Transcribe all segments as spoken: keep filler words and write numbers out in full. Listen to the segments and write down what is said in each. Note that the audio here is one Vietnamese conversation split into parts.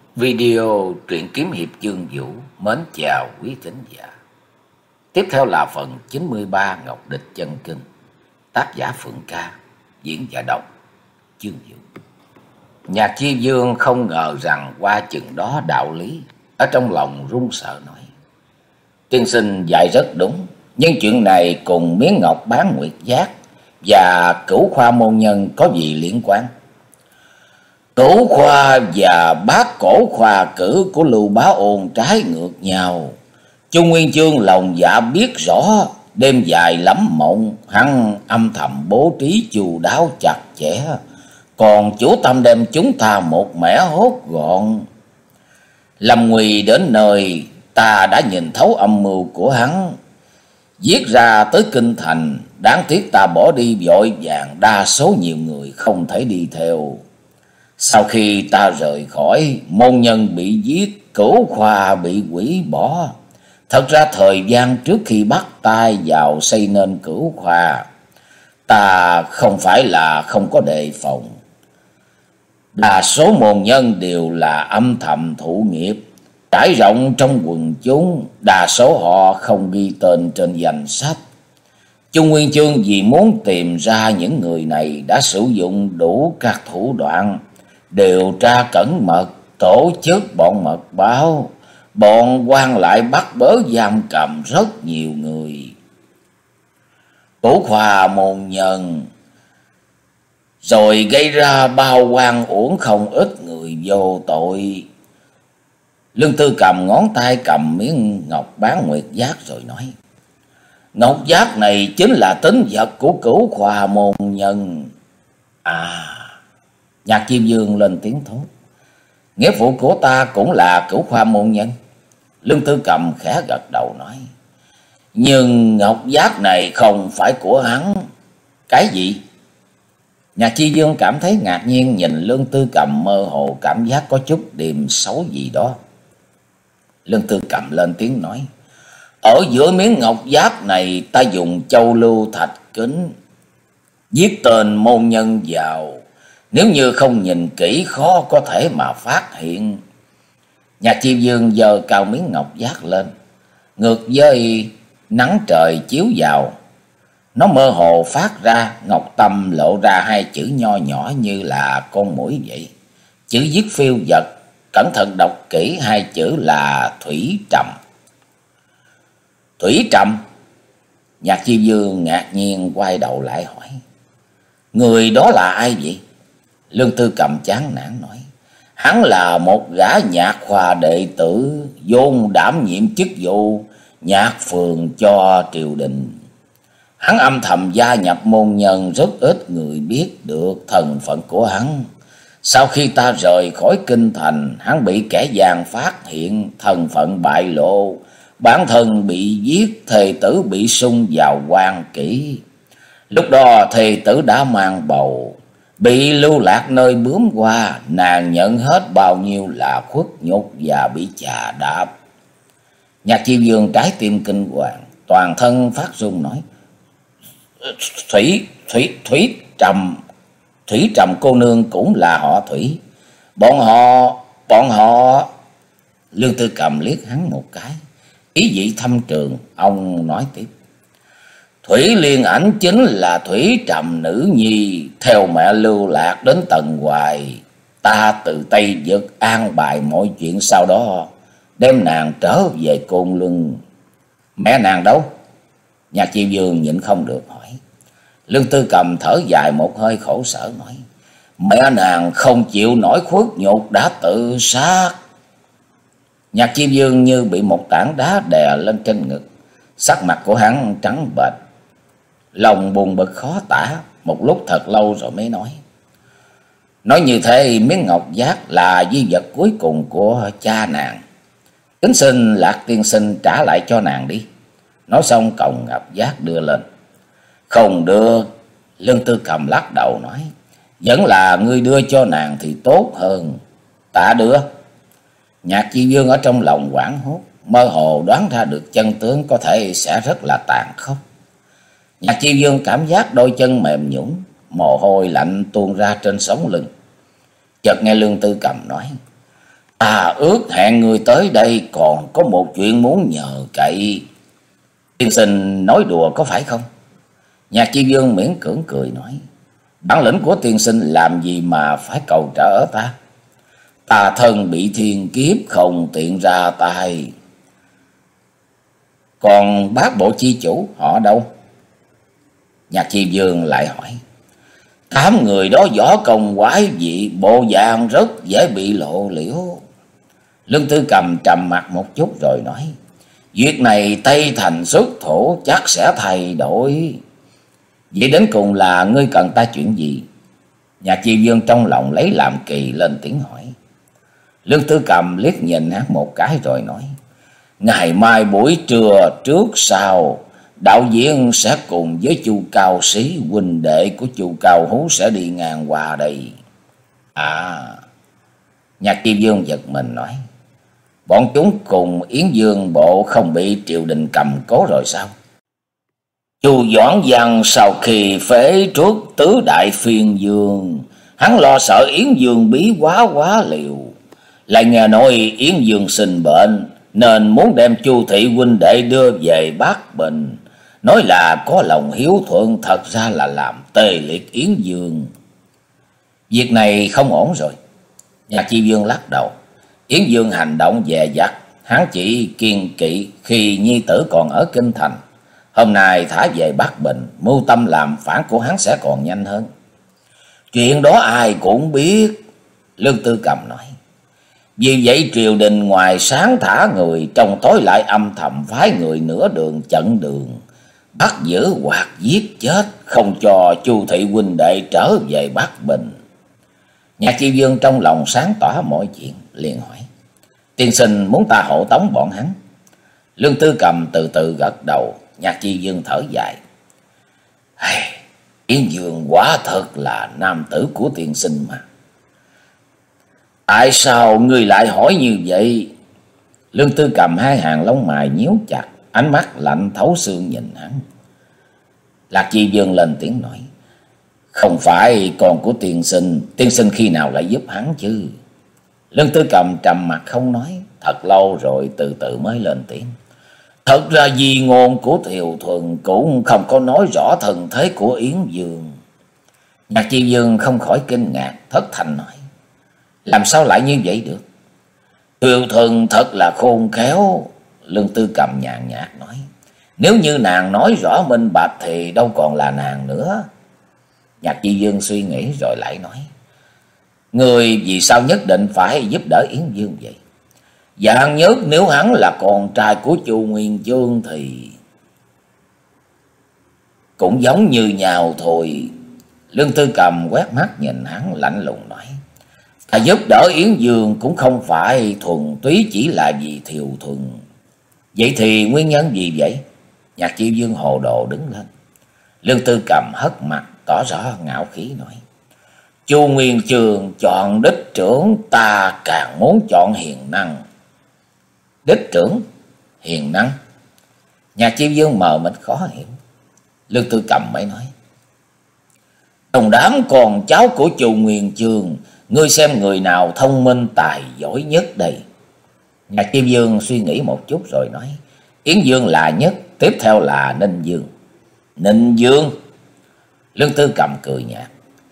Video truyện kiếm hiệp Dương Vũ mến chào quý thính giả. Tiếp theo là phần chín mươi ba Ngọc Địch Chân Kinh. Tác giả Phượng Ca, diễn giả đọc Dương Vũ. Nhạc Chi Dương không ngờ rằng qua chừng đó đạo lý, ở trong lòng run sợ nói: tiên sinh dạy rất đúng, nhưng chuyện này cùng miếng ngọc bán nguyệt giác và Cửu Khoa môn nhân có gì liên quan? Cửu Khoa và Bát Cổ Khoa cử của Lưu Bá Ôn trái ngược nhau. Chu Nguyên Chương lòng dạ biết rõ, đêm dài lắm mộng, hắn âm thầm bố trí chu đáo chặt chẽ, còn chủ tâm đem chúng ta một mẻ hốt gọn. Lâm nguy đến nơi, ta đã nhìn thấu âm mưu của hắn, giết ra tới kinh thành. Đáng tiếc ta bỏ đi vội vàng, đa số nhiều người không thể đi theo. Sau khi ta rời khỏi, môn nhân bị giết, Cửu Khoa bị hủy bỏ. Thật ra thời gian trước khi bắt tay vào xây nên Cửu Khoa, ta không phải là không có đề phòng. Đa số môn nhân đều là âm thầm thụ nghiệp, trải rộng trong quần chúng, đa số họ không ghi tên trên danh sách. Chu Nguyên Chương vì muốn tìm ra những người này đã sử dụng đủ các thủ đoạn, điều tra cẩn mật, tổ chức bọn mật báo, bọn quan lại bắt bớ giam cầm rất nhiều người. Cửu Khoa môn nhân rồi gây ra bao oan uổng không ít người vô tội. Lương Tư cầm ngón tay cầm miếng ngọc bán nguyệt giác rồi nói: ngọc giác này chính là tín vật của Cửu Khoa môn nhân. À, Nhạc Chi Dương lên tiếng thốt: nghĩa phụ của ta cũng là Cửu Khoa môn nhân. Lương Tư cầm khẽ gật đầu nói: nhưng ngọc giác này không phải của hắn. Cái gì? Nhạc Chi Dương cảm thấy ngạc nhiên, nhìn Lương Tư cầm mơ hồ cảm giác có chút điềm xấu gì đó. Lương Tư cầm lên tiếng nói: ở giữa miếng ngọc giác này ta dùng châu lưu thạch kính viết tên môn nhân vào, nếu như không nhìn kỹ khó có thể mà phát hiện. Nhạc Chi Dương giơ cao miếng ngọc giác lên, ngược với nắng trời chiếu vào, nó mơ hồ phát ra ngọc tâm, lộ ra hai chữ nho nhỏ như là con muỗi vậy. Chữ viết phiêu dật, cẩn thận đọc kỹ hai chữ là Thủy Trầm. Thủy Trầm? Nhạc Chi Dương ngạc nhiên quay đầu lại hỏi: người đó là ai vậy? Lương Tư cầm chán nản nói: hắn là một gã nhạc khoa đệ tử, vốn đảm nhiệm chức vụ nhạc phường cho triều đình. Hắn âm thầm gia nhập môn nhân, rất ít người biết được thân phận của hắn. Sau khi ta rời khỏi kinh thành, hắn bị kẻ gian phát hiện, thân phận bại lộ, bản thân bị giết, thê tử bị sung vào quan kỷ. Lúc đó thê tử đã mang bầu, bị lưu lạc nơi bướm hoa, nàng nhận hết bao nhiêu là khuất nhục và bị chà đạp. Nhạc Chi Dương trái tim kinh hoàng, toàn thân phát run nói: Thủy, Thủy, Thủy Trầm, Thủy Trầm cô nương cũng là họ Thủy. Bọn họ, bọn họ... Lương Tư cầm liếc hắn một cái, ý vị thâm trường. Ông nói tiếp: Thủy Liên ảnh chính là Thủy Trầm nữ nhi, theo mẹ lưu lạc đến Tần Hoài. Ta từ Tây Vực an bài mọi chuyện, sau đó đem nàng trở về Côn Luân. Mẹ nàng đâu? Nhạc Chi Dương nhịn không được hỏi. Lương Tư cầm thở dài một hơi khổ sở nói: mẹ nàng không chịu nổi khuất nhục đã tự sát. Nhạc Chi Dương như bị một tảng đá đè lên trên ngực, sắc mặt của hắn trắng bệch, lòng buồn bực khó tả. Một lúc thật lâu rồi mới nói: nói như thế miếng ngọc giác là di vật cuối cùng của cha nàng, kính xin Lạc tiên sinh trả lại cho nàng đi. Nói xong còng ngọc giác đưa lên. Không được. Lương Tư cầm lắc đầu nói: vẫn là ngươi đưa cho nàng thì tốt hơn. Ta đưa. Nhạc Chi Dương ở trong lòng hoảng hốt, mơ hồ đoán ra được chân tướng có thể sẽ rất là tàn khốc. Nhạc Chi Dương cảm giác đôi chân mềm nhũn, mồ hôi lạnh tuôn ra trên sống lưng. Chợt nghe Lương Tư cầm nói: À, ước hẹn người tới đây còn có một chuyện muốn nhờ cậy. Tiên sinh nói đùa có phải không? Nhạc Chi Dương miễn cưỡng cười nói. Bản lĩnh của tiên sinh làm gì mà phải cầu trợ ta? Ta thân bị thiên kiếp không tiện ra tay. Còn bác bộ chi chủ họ đâu? Nhạc Chi Dương lại hỏi. Tám người đó võ công quái dị, bộ dạng rất dễ bị lộ liễu. Lương Tư Cầm trầm mặt một chút rồi nói. Việc này Tây Thành xuất thủ chắc sẽ thay đổi. Vậy đến cùng là ngươi cần ta chuyện gì? Nhạc Chi Dương trong lòng lấy làm kỳ lên tiếng hỏi. Lương Tư Cầm liếc nhìn hắn một cái rồi nói. Ngày mai buổi trưa trước sau, đạo diễn sẽ cùng với Chu Cao Sĩ, huynh đệ của Chu Cao Hú sẽ đi ngang qua đây. À, Nhạc Chi Dương giật mình nói. Bọn chúng cùng Yến Dương bộ không bị triều đình cầm cố rồi sao? Chu Doãn Văn sau khi phế truất tứ đại phiên dương, hắn lo sợ Yến Dương bí quá quá liều. Lại nghe nói Yến Dương sinh bệnh, nên muốn đem Chu thị huynh đệ đưa về Bắc Bình. Nói là có lòng hiếu thuận, thật ra là làm tê liệt Yến Dương. Việc này không ổn rồi. Nhạc Chi Dương lắc đầu. Yến Dương hành động dè dặt, hắn chỉ kiên kỵ khi nhi tử còn ở Kinh Thành. Hôm nay thả về Bắc Bình, mưu tâm làm phản của hắn sẽ còn nhanh hơn. Chuyện đó ai cũng biết, Lương Tư Cầm nói. Vì vậy triều đình ngoài sáng thả người, trong tối lại âm thầm phái người nửa đường chặn đường, bắt giữ hoặc giết chết, không cho Chu thị huynh đệ trở về Bắc Bình. Nhạc Chi Dương trong lòng sáng tỏ mọi chuyện, liền hỏi. Tiên sinh muốn ta hộ tống bọn hắn? Lương Tư Cầm từ từ gật đầu. Nhạc Chi Dương thở dài. Yến Dương quả thật là nam tử của tiên sinh mà. Tại sao ngươi lại hỏi như vậy? Lương Tư Cầm hai hàng lông mày nhíu chặt, ánh mắt lạnh thấu xương nhìn hắn. Lạc Chi Dương lên tiếng nói. Không phải con của tiên sinh, tiên sinh khi nào lại giúp hắn chứ? Lương Tư Cầm trầm mặt không nói, thật lâu rồi từ từ mới lên tiếng. Thật ra di ngôn của Thiều Thuần cũng không có nói rõ thần thế của Yến Dương. Nhạc Chi Dương không khỏi kinh ngạc, thất thanh nói. Làm sao lại như vậy được? Thiều Thuần thật là khôn khéo. Lương Tư Cầm nhàn nhạt nói. Nếu như nàng nói rõ minh bạch thì đâu còn là nàng nữa. Nhạc Chi Dương suy nghĩ rồi lại nói. Người vì sao nhất định phải giúp đỡ Yến Dương vậy? Dạng nhất nếu hắn là con trai của Chu Nguyên Chương thì cũng giống như nhau thôi. Lương Tư Cầm quét mắt nhìn hắn lạnh lùng nói. Ta giúp đỡ Yến Dương cũng không phải thuần túy chỉ là vì Thiều Thuần. Vậy thì nguyên nhân gì vậy? Nhạc Chi Dương hồ đồ đứng lên. Lương Tư Cầm hất mặt tỏ rõ ngạo khí nói. Chu Nguyên Chương chọn đích trưởng, ta càng muốn chọn hiền năng. Đích trưởng, hiền năng? Nhạc Chi Dương mờ mịt khó hiểu. Lương Tư Cầm mới nói. Trong đám con cháu của Chu Nguyên Chương, ngươi xem người nào thông minh tài giỏi nhất đây? Nhạc Chi Dương suy nghĩ một chút rồi nói. Yến Dương là nhất, tiếp theo là Ninh Dương. Ninh Dương? Lương Tư Cầm cười nhạt.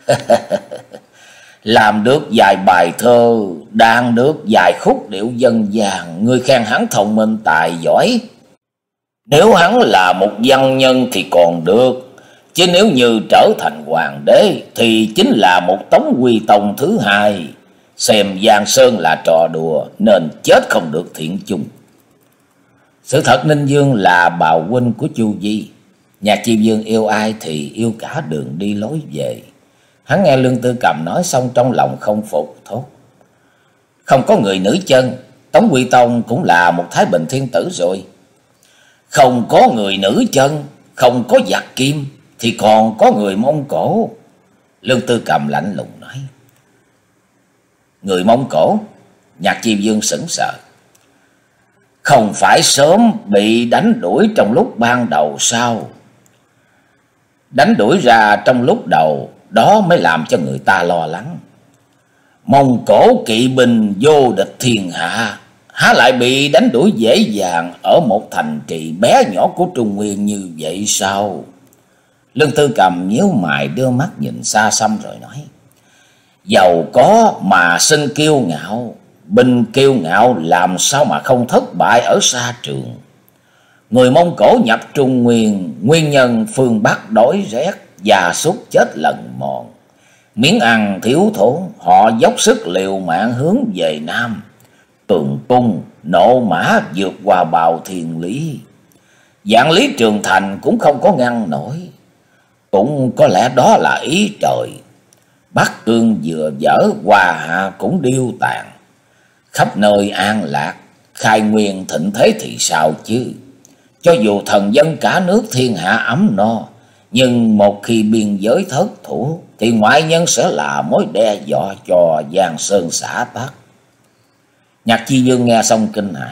Làm được vài bài thơ, đàn được vài khúc điệu dân gian, ngươi khen hắn thông minh tài giỏi. Nếu hắn là một văn nhân thì còn được, chứ nếu như trở thành hoàng đế thì chính là một Tống Quy Tông thứ hai. Xem Giang Sơn là trò đùa nên chết không được thiện chung. Sự thật Ninh Dương là bào huynh của Chu Di. Nhạc Chi Dương yêu ai thì yêu cả đường đi lối về. Hắn nghe Lương Tư Cầm nói xong trong lòng không phục thốt. Không có người nữ chân, Tống Quy Tông cũng là một Thái Bình thiên tử rồi. Không có người nữ chân, không có giặc kim, thì còn có người Mông Cổ. Lương Tư Cầm lạnh lùng nói. Người Mông Cổ? Nhạc Chi Dương sững sờ. Không phải sớm bị đánh đuổi trong lúc ban đầu sao? Đánh đuổi ra trong lúc đầu, đó mới làm cho người ta lo lắng. Mông Cổ kỵ binh vô địch thiên hạ, há lại bị đánh đuổi dễ dàng ở một thành trì bé nhỏ của Trung Nguyên như vậy sao? Lương Tư Cầm nhíu mày đưa mắt nhìn xa xăm rồi nói: Giàu có mà sinh kiêu ngạo, binh kiêu ngạo làm sao mà không thất bại ở xa trường. Người Mông Cổ nhập Trung Nguyên, nguyên nhân phương Bắc đói rét, gia súc chết lần mòn, miếng ăn thiếu thốn, họ dốc sức liều mạng hướng về Nam. Tường cung nộ mã vượt qua bào thiền lý, vạn lý trường thành cũng không có ngăn nổi. Cũng có lẽ đó là ý trời. Bắc Cương vừa dở, Hoa Hạ cũng điêu tàn, khắp nơi an lạc, khai nguyên thịnh thế thì sao chứ? Cho dù thần dân cả nước thiên hạ ấm no, nhưng một khi biên giới thất thủ thì ngoại nhân sẽ là mối đe dọa cho Giang Sơn xã tắc. Nhạc Chi Dương nghe xong kinh hãi.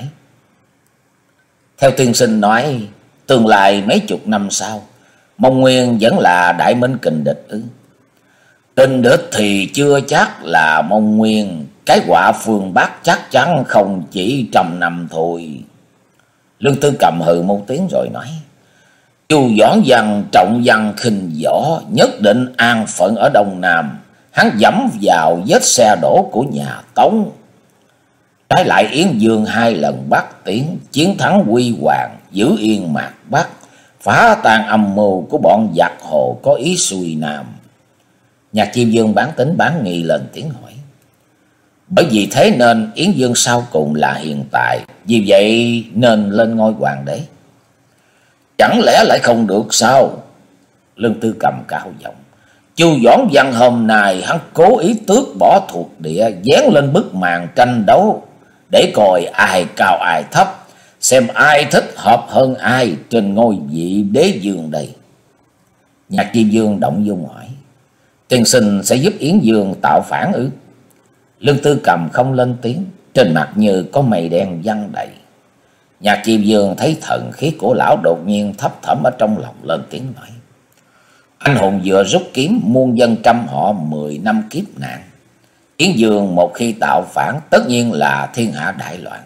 Theo tiên sinh nói, tương lai mấy chục năm sau, Mông Nguyên vẫn là đại minh kình địch ư? Kình địch thì chưa chắc là Mông Nguyên, cái họa phương Bắc chắc chắn không chỉ trăm năm thôi. Lương Tư Cầm hừ một tiếng rồi nói: Chu Doãn Văn trọng văn khinh võ, nhất định an phận ở Đông Nam. Hắn dẫm vào vết xe đổ của nhà Tống. Trái lại Yến Dương hai lần bắt tiến, chiến thắng huy hoàng, giữ yên Mạc Bắc, phá tan âm mưu của bọn giặc hồ có ý xuôi Nam. Nhạc Chiêm Dương bán tính bán nghi lên tiếng hỏi: Bởi vì thế nên Yến Dương sau cùng là hiện tại, vì vậy nên lên ngôi hoàng đế. Chẳng lẽ lại không được sao? Lương Tư Cầm cao giọng: Chu Doãn Văn hôm nay hắn cố ý tước bỏ thuộc địa, dán lên bức màn tranh đấu để coi ai cao ai thấp, xem ai thích hợp hơn ai trên ngôi vị đế dương đây. Nhạc Chi Dương động dung hỏi: Tiên sinh sẽ giúp Yến Dương tạo phản ư? Lương Tư Cầm không lên tiếng, trên mặt như có mây đen giăng đầy. Nhạc Chi Dương thấy thần khí của lão đột nhiên thấp thỏm ở trong lòng, lên tiếng nói: Anh hùng vừa rút kiếm, muôn dân trăm họ, mười năm kiếp nạn. Yến Dương một khi tạo phản, tất nhiên là thiên hạ đại loạn.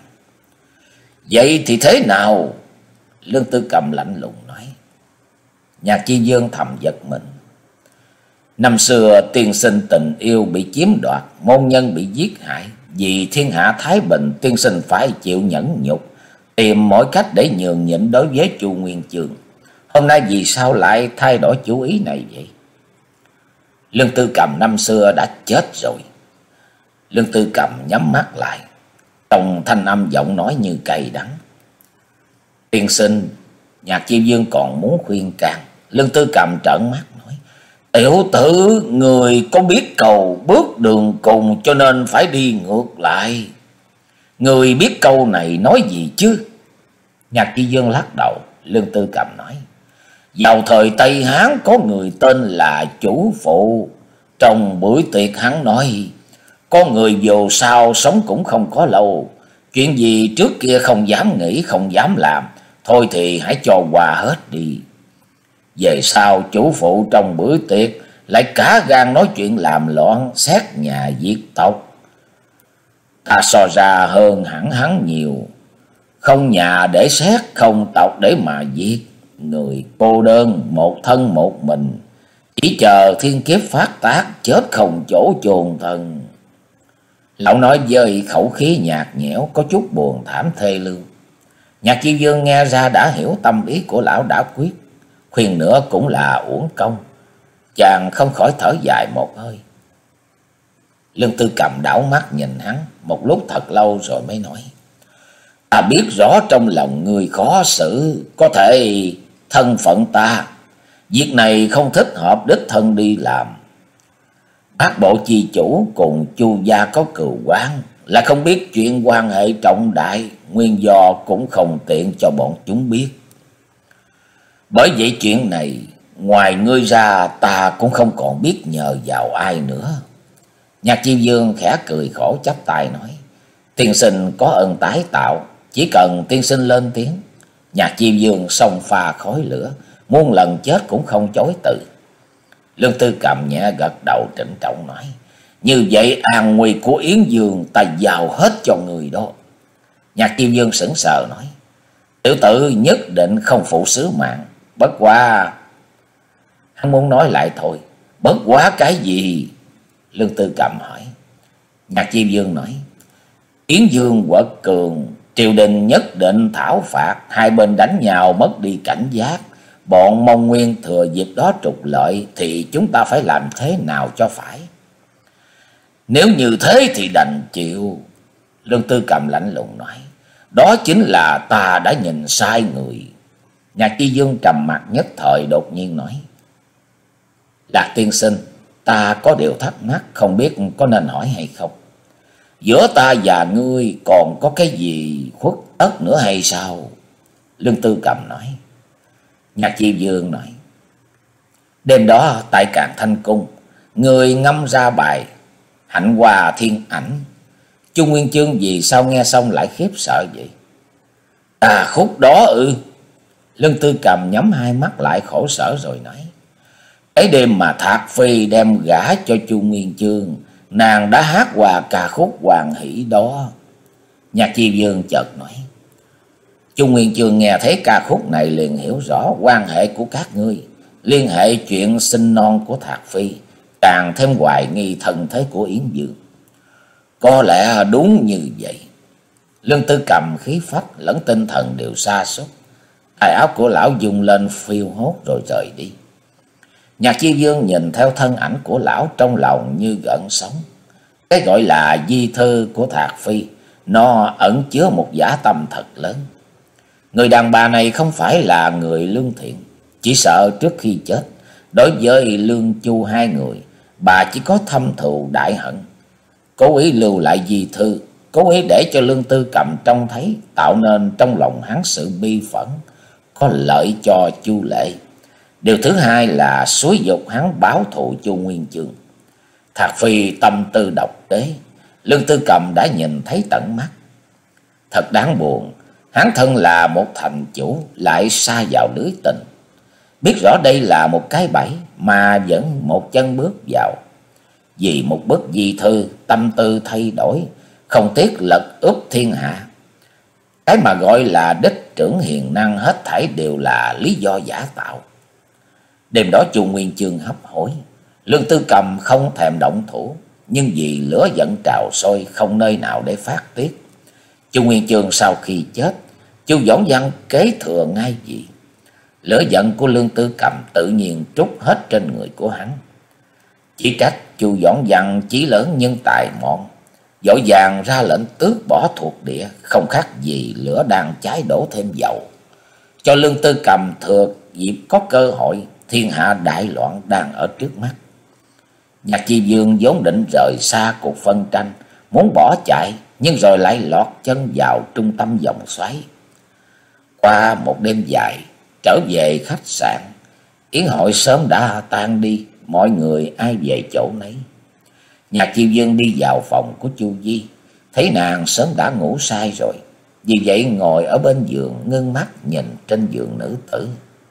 Vậy thì thế nào? Lương Tư Cầm lạnh lùng nói. Nhạc Chi Dương thầm giật mình. Năm xưa tiên sinh tình yêu bị chiếm đoạt, môn nhân bị giết hại, vì thiên hạ thái bình, tiên sinh phải chịu nhẫn nhục, tìm mọi cách để nhường nhịn đối với Chu Nguyên Chương. Hôm nay vì sao lại thay đổi chủ ý này vậy? Lương Tư Cầm năm xưa đã chết rồi. Lương Tư Cầm nhắm mắt lại, trong thanh âm giọng nói như cay đắng. Tiên sinh, Nhạc Chi Dương còn muốn khuyên can. Lương Tư Cầm trợn mắt nói: Tiểu tử, người có biết cầu bước đường cùng cho nên phải đi ngược lại. Người biết câu này nói gì chứ? Nhạc Chi Dương lắc đầu. Lương Tư Cầm nói: Vào thời Tây Hán có người tên là Chủ Phụ. Trong buổi tiệc hắn nói: Con người dù sao sống cũng không có lâu, chuyện gì trước kia không dám nghĩ, không dám làm, thôi thì hãy cho qua hết đi. Về sau Chủ Phụ trong bữa tiệc lại cả gan nói chuyện làm loạn, xét nhà diệt tộc. Ta so ra hơn hẳn hắn nhiều, không nhà để xét, không tộc để mà diệt. Người cô đơn, một thân một mình, chỉ chờ thiên kiếp phát tác, chết không chỗ chôn thân. Lão nói với khẩu khí nhạt nhẽo, có chút buồn thảm thê lương. Nhạc Chi Dương nghe ra đã hiểu tâm ý của lão đã quyết, khuyên nữa cũng là uổng công. Chàng không khỏi thở dài một hơi. Lương Tư Cầm đảo mắt nhìn hắn một lúc thật lâu rồi mới nói: Ta biết rõ trong lòng người khó xử, có thể thân phận ta, việc này không thích hợp đích thân đi làm. Bác bộ chi chủ cùng Chu gia có cừu oán, là không biết chuyện quan hệ trọng đại, nguyên do cũng không tiện cho bọn chúng biết. Bởi vậy chuyện này ngoài ngươi ra ta cũng không còn biết nhờ vào ai nữa. Nhạc Chi Dương khẽ cười khổ chắp tay nói: Tiên sinh có ơn tái tạo, chỉ cần tiên sinh lên tiếng. Nhạc Chi Dương xông pha khói lửa, muôn lần chết cũng không chối từ. Lương Tư Cầm nhẹ gật đầu trịnh trọng nói: Như vậy an nguy của Yến Dương ta giao hết cho người đó. Nhạc Chiêu Dương sững sờ nói: Tiểu tử nhất định không phụ sứ mạng. Bất quá... Hắn muốn nói lại thôi. Bất quá cái gì? Lương Tư Cầm hỏi. Nhạc Chiêu Dương nói: Yến Dương quật cường, triều đình nhất định thảo phạt, hai bên đánh nhau mất đi cảnh giác, bọn Mông Nguyên thừa dịp đó trục lợi, thì chúng ta phải làm thế nào cho phải? Nếu như thế thì đành chịu. Lương Tư Cầm lạnh lùng nói: Đó chính là ta đã nhìn sai người. Nhạc Chi Dương trầm mặt nhất thời, đột nhiên nói: Lạc tiên sinh, ta có điều thắc mắc, không biết có nên hỏi hay không. Giữa ta và ngươi còn có cái gì khuất tất nữa hay sao? Lương Tư Cầm nói. Nhạc Chi Dương nói: Đêm đó tại Càn Thanh Cung, người ngâm ra bài Hạnh Hòa Thiên Ảnh. Chu Nguyên Chương vì sao nghe xong lại khiếp sợ vậy? À khúc đó ư? Lương Tư Cầm nhắm hai mắt lại khổ sở rồi nói: Cái đêm mà Thạc Phi đem gả cho Chu Nguyên Chương, nàng đã hát hòa ca khúc Hoàng Hỷ đó. Nhạc Chi Dương chợt nói: Chu Nguyên Chương nghe thấy ca khúc này liền hiểu rõ quan hệ của các ngươi, liên hệ chuyện sinh non của Thạc Phi, càng thêm hoài nghi thân thế của Yến Dương. Có lẽ đúng như vậy. Lương Tư Cầm khí phách lẫn tinh thần đều sa sút. Tài áo của lão dùng lên phiêu hốt rồi rời đi. Nhạc Chi Dương nhìn theo thân ảnh của lão trong lòng như gợn sóng. Cái gọi là di thư của Thạc Phi, nó ẩn chứa một dã tâm thật lớn. Người đàn bà này không phải là người lương thiện, chỉ sợ trước khi chết, đối với Lương Chu hai người, bà chỉ có thâm thù đại hận. Cố ý lưu lại di thư, cố ý để cho Lương Tư Cầm trông thấy, tạo nên trong lòng hắn sự bi phẫn, có lợi cho Chu Lệ. Điều thứ hai là xúi dục hắn báo thù Chu Nguyên Chương. Thạc Phi tâm tư độc đế, Lương Tư Cầm đã nhìn thấy tận mắt. Thật đáng buồn, hắn thân là một thành chủ lại sa vào lưới tình. Biết rõ đây là một cái bẫy mà vẫn một chân bước vào. Vì một bức di thư, tâm tư thay đổi, không tiếc lật úp thiên hạ. Cái mà gọi là đích trưởng hiền năng hết thảy đều là lý do giả tạo. Đêm đó Chu Nguyên Chương hấp hối, Lương Tư Cầm không thèm động thủ, nhưng vì lửa giận trào sôi không nơi nào để phát tiết. Chu Nguyên Chương sau khi chết, Chu Dõng Văn kế thừa ngai vị. Lửa giận của Lương Tư Cầm tự nhiên trút hết trên người của hắn. Chỉ trách Chu Dõng Văn chí lớn nhân tài mọn, vội vàng ra lệnh tước bỏ thuộc địa, không khác gì lửa đang cháy đổ thêm dầu. Cho Lương Tư Cầm thừa dịp có cơ hội, thiên hạ đại loạn đang ở trước mắt. Nhạc Chi Dương vốn định rời xa cuộc phân tranh, muốn bỏ chạy, nhưng rồi lại lọt chân vào trung tâm vòng xoáy. Qua một đêm dài, trở về khách sạn, yến hội sớm đã tan đi, mọi người ai về chỗ nấy. Nhạc Chi Dương đi vào phòng của Chu Di, thấy nàng sớm đã ngủ say rồi, vì vậy ngồi ở bên giường ngưng mắt nhìn trên giường nữ tử.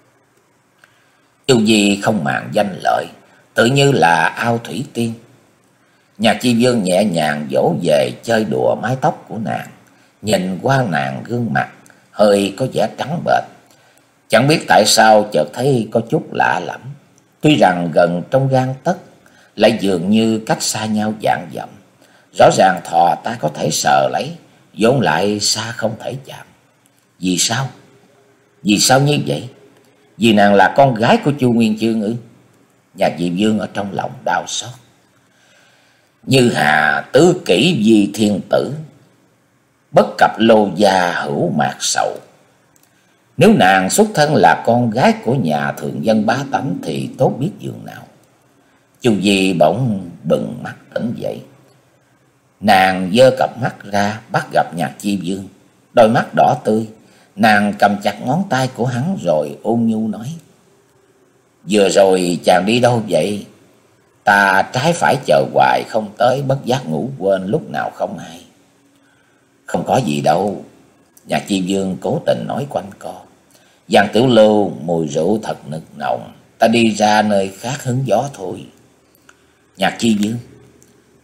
Chu Di không màng danh lợi, tự như là ao thủy tiên. Nhạc Chi Dương nhẹ nhàng vỗ về chơi đùa mái tóc của nàng, nhìn qua nàng gương mặt hơi có vẻ trắng bệch. Chẳng biết tại sao chợt thấy có chút lạ lẫm, tuy rằng gần trong gang tấc, lại dường như cách xa nhau vạn dặm. Rõ ràng thò ta có thể sờ lấy, vốn lại xa không thể chạm. Vì sao? Vì sao như vậy? Vì nàng là con gái của Chu Nguyên Chương ư? Nhạc Diệp Dương ở trong lòng đau xót. Như hà tứ kỷ di thiên tử, bất cập lô gia hữu mạc sầu. Nếu nàng xuất thân là con gái của nhà thường dân bá tánh thì tốt biết dường nào. Chu Di bỗng bừng mắt tỉnh dậy. Nàng giơ cặp mắt ra bắt gặp Nhạc Chi Dương, đôi mắt đỏ tươi. Nàng cầm chặt ngón tay của hắn rồi ôn nhu nói: Vừa rồi chàng đi đâu vậy? Ta trái phải chờ hoài không tới, bất giác ngủ quên lúc nào không hay. Không có gì đâu. Nhạc Chi Dương cố tình nói quanh co. Giang Tiểu Lưu mùi rượu thật nực nồng, ta đi ra nơi khác hứng gió thôi. Nhạc Chi Dương,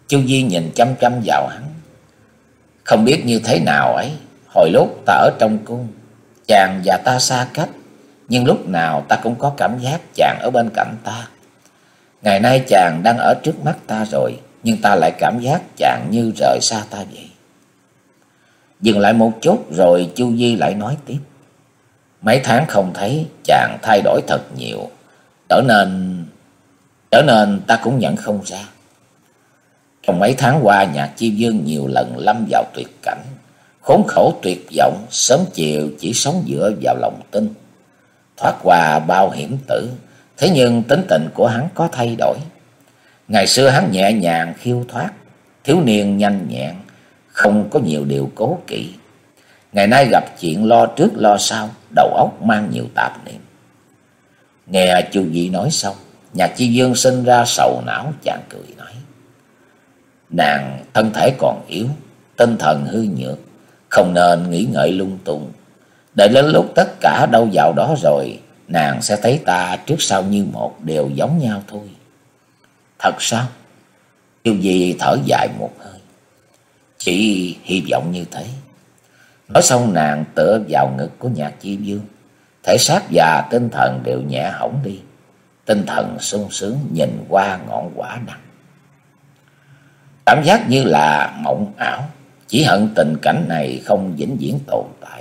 Chu Di nhìn chăm chăm vào hắn. Không biết như thế nào ấy, hồi lúc ta ở trong cung, chàng và ta xa cách, nhưng lúc nào ta cũng có cảm giác chàng ở bên cạnh ta. Ngày nay chàng đang ở trước mắt ta rồi, nhưng ta lại cảm giác chàng như rời xa ta vậy. Dừng lại một chút rồi Chu Di lại nói tiếp. Mấy tháng không thấy, chàng thay đổi thật nhiều, trở nên trở nên ta cũng nhận không ra. Trong mấy tháng qua, Nhạc Chi Vương nhiều lần lâm vào tuyệt cảnh, khốn khổ tuyệt vọng, sớm chiều chỉ sống dựa vào lòng tin, thoát qua bao hiểm tử. Thế nhưng tính tình của hắn có thay đổi. Ngày xưa hắn nhẹ nhàng khiêu thoát, thiếu niên nhanh nhẹn, không có nhiều điều cố kỵ. Ngày nay gặp chuyện lo trước lo sau, đầu óc mang nhiều tạp niệm. Nghe Chu Di nói xong, Nhạc Chi Vương sinh ra sầu não, chàng cười nói. Nàng thân thể còn yếu, tinh thần hư nhược, không nên nghĩ ngợi lung tung. Đợi đến lúc tất cả đâu vào đó rồi, nàng sẽ thấy ta trước sau như một, đều giống nhau thôi. Thật sao? Chu Di thở dài một hơi. Chỉ hy vọng như thế. Nói xong nàng tựa vào ngực của Nhạc Chi Vương, thể xác và tinh thần đều nhẹ hỏng đi. Tinh thần sung sướng nhìn qua ngọn quả đằng. Cảm giác như là mộng ảo, chỉ hận tình cảnh này không vĩnh viễn tồn tại.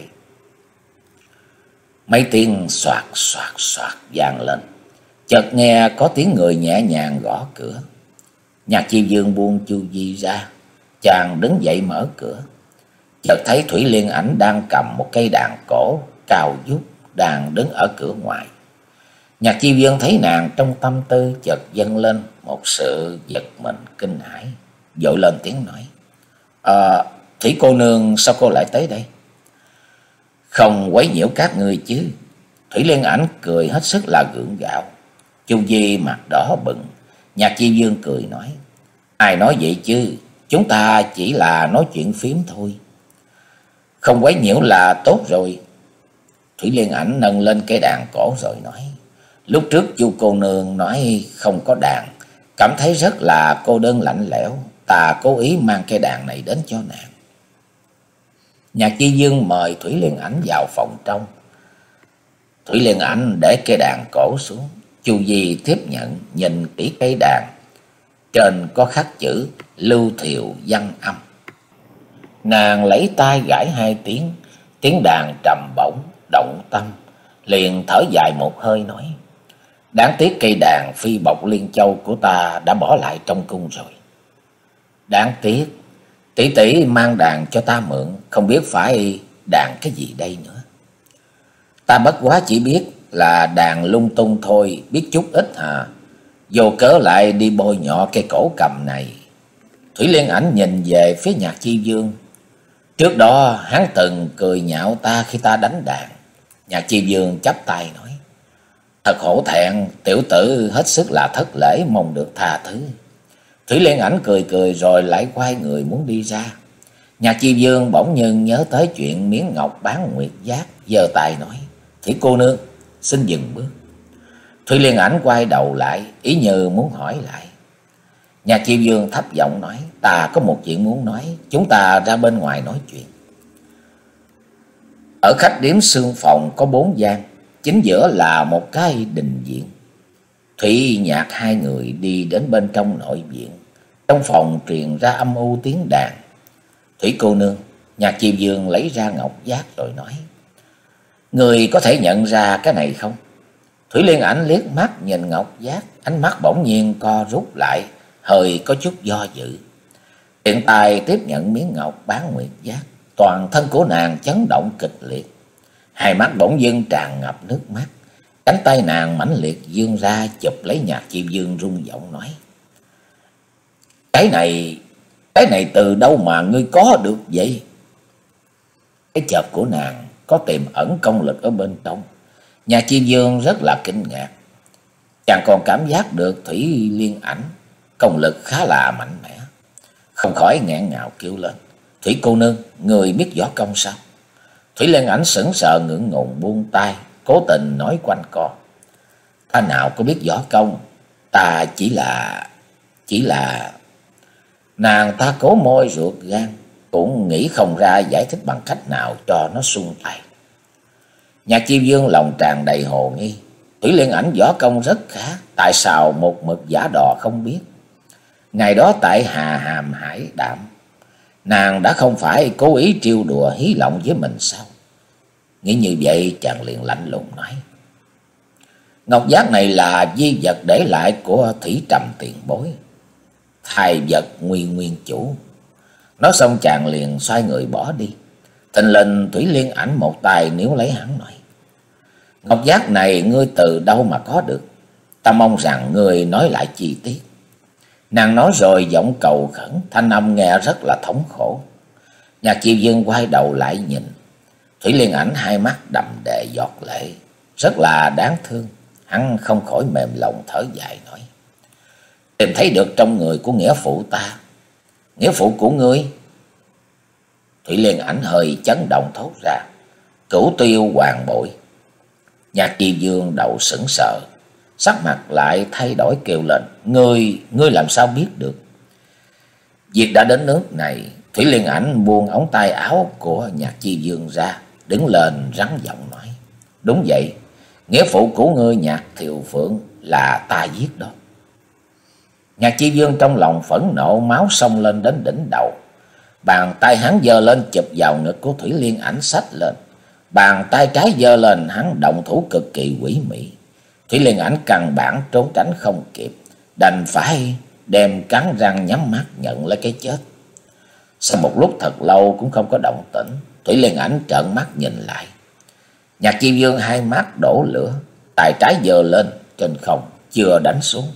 Mấy tiếng soạt soạt soạt vang lên. Chợt nghe có tiếng người nhẹ nhàng gõ cửa. Nhạc Chi Vương buông Chu Di ra, chàng đứng dậy mở cửa. Chợt thấy Thủy Liên Ảnh đang cầm một cây đàn cổ cao vút, đang đứng ở cửa ngoài. Nhạc Chi Vương thấy nàng, trong tâm tư chợt dâng lên một sự giật mình kinh hãi, vội lên tiếng nói. À, Thủy cô nương, sao cô lại tới đây? Không quấy nhiễu các ngươi chứ? Thủy Liên Ảnh cười hết sức là gượng gạo. Chu Di mặt đỏ bừng. Nhạc Chi Vương cười nói. Ai nói vậy chứ? Chúng ta chỉ là nói chuyện phiếm thôi. Không quấy nhiễu là tốt rồi. Thủy Liên Ảnh nâng lên cái đàn cổ rồi nói. Lúc trước Chu cô nương nói không có đàn, cảm thấy rất là cô đơn lạnh lẽo, ta cố ý mang cây đàn này đến cho nàng. Nhạc Chi Vương mời Thủy Liên Ảnh vào phòng trong. Thủy Liên Ảnh để cây đàn cổ xuống. Chu Di tiếp nhận, nhìn kỹ cây đàn. Trên có khắc chữ Lưu Thiều Văn Âm. Nàng lấy tay gãi hai tiếng, tiếng đàn trầm bổng, động tâm, liền thở dài một hơi nói. Đáng tiếc cây đàn phi bọc liên châu của ta đã bỏ lại trong cung rồi. Đáng tiếc, tỷ tỷ mang đàn cho ta mượn, không biết phải đàn cái gì đây nữa. Ta bất quá chỉ biết là đàn lung tung thôi, biết chút ít hả? Vô cớ lại đi bôi nhọ cây cổ cầm này. Thủy Liên Ảnh nhìn về phía Nhạc Chi Vương. Trước đó hắn từng cười nhạo ta khi ta đánh đàn. Nhạc Chi Vương chắp tay nói. Thật hổ thẹn, tiểu tử hết sức là thất lễ, mong được tha thứ. Thủy Liên Ảnh cười cười rồi lại quay người muốn đi ra. Nhạc Chi Vương bỗng nhiên nhớ tới chuyện miếng ngọc bán nguyệt giác, giơ tay nói. Thủy cô nương, xin dừng bước. Thủy Liên Ảnh quay đầu lại, ý như muốn hỏi lại. Nhạc Chi Vương thấp giọng nói. Ta có một chuyện muốn nói, chúng ta ra bên ngoài nói chuyện. Ở khách điếm Sương Phòng có bốn gian, chính giữa là một cái đình viện. Thủy Nhạc hai người đi đến bên trong nội viện. Trong phòng truyền ra âm u tiếng đàn. Thủy cô nương, Nhạc Chi Vương lấy ra ngọc giác rồi nói. Người có thể nhận ra cái này không? Thủy Liên Ảnh liếc mắt nhìn ngọc giác, ánh mắt bỗng nhiên co rút lại, hơi có chút do dự. Tiện tay tiếp nhận miếng ngọc bán nguyệt giác, toàn thân của nàng chấn động kịch liệt. Hai mắt bỗng dưng tràn ngập nước mắt. Cánh tay nàng mãnh liệt vươn ra chụp lấy Nhạc Chi Vương, rung giọng nói. Cái này, cái này từ đâu mà ngươi có được vậy? Cái chợp của nàng có tiềm ẩn công lực ở bên trong. Nhạc Chi Vương rất là kinh ngạc. Chàng còn cảm giác được Thủy Liên Ảnh công lực khá là mạnh mẽ, không khỏi nghẹn ngào kêu lên. Thủy cô nương, người biết võ công sao? Thủy Liên Ảnh sững sờ ngượng ngùng buông tay, cố tình nói quanh co. Ta nào có biết võ công, ta chỉ là... chỉ là... Nàng ta cố môi ruột gan, cũng nghĩ không ra giải thích bằng cách nào cho nó sung tay. Nhạc Chi Dương lòng tràn đầy hồ nghi. Thủy Liên Ảnh võ công rất khá, tại sao một mực giả đò không biết. Ngày đó tại Hà Hàm Hải Đạm, nàng đã không phải cố ý trêu đùa hí lộng với mình sao? Nghĩ như vậy, chàng liền lạnh lùng nói: ngọc giác này là di vật để lại của Thủy Trầm tiền bối, thai vật nguyên nguyên chủ. Nói xong chàng liền xoay người bỏ đi. Thình lình Thủy Liên Ảnh một tay níu lấy hắn nói: ngọc giác này ngươi từ đâu mà có được? Ta mong rằng ngươi nói lại chi tiết. Nàng nói rồi giọng cầu khẩn, thanh âm nghe rất là thống khổ. Nhạc Chi Dương quay đầu lại nhìn. Thủy Liên Ảnh hai mắt đầm đìa giọt lệ, rất là đáng thương. Hắn không khỏi mềm lòng thở dài nói: tìm thấy được trong người của nghĩa phụ ta. Nghĩa phụ của ngươi? Thủy Liên Ảnh hơi chấn động thốt ra: Cửu Tiêu Hoàng Bội. Nhạc Chi Dương đầu sững sờ, sắc mặt lại thay đổi kêu lên: Ngươi, ngươi làm sao biết được? Việc đã đến nước này, Thủy Liên Ảnh buông ống tay áo của Nhạc Chi Dương ra, đứng lên rắn giọng nói: đúng vậy, nghĩa phụ của ngươi Nhạc Thiều Phượng là ta giết đó. Nhạc Chi Dương trong lòng phẫn nộ, máu xông lên đến đỉnh đầu. Bàn tay hắn giơ lên chụp vào ngực của Thủy Liên Ảnh xách lên. Bàn tay trái giơ lên, hắn động thủ cực kỳ quỷ mị. Thủy Liên Ảnh căn bản trốn tránh không kịp, đành phải đem cắn răng nhắm mắt nhận lấy cái chết. Sau một lúc thật lâu cũng không có động tĩnh, Thủy Liên Ảnh trợn mắt nhìn lại. Nhạc Chi Dương hai mắt đổ lửa, tay trái giơ lên trên không, chưa đánh xuống.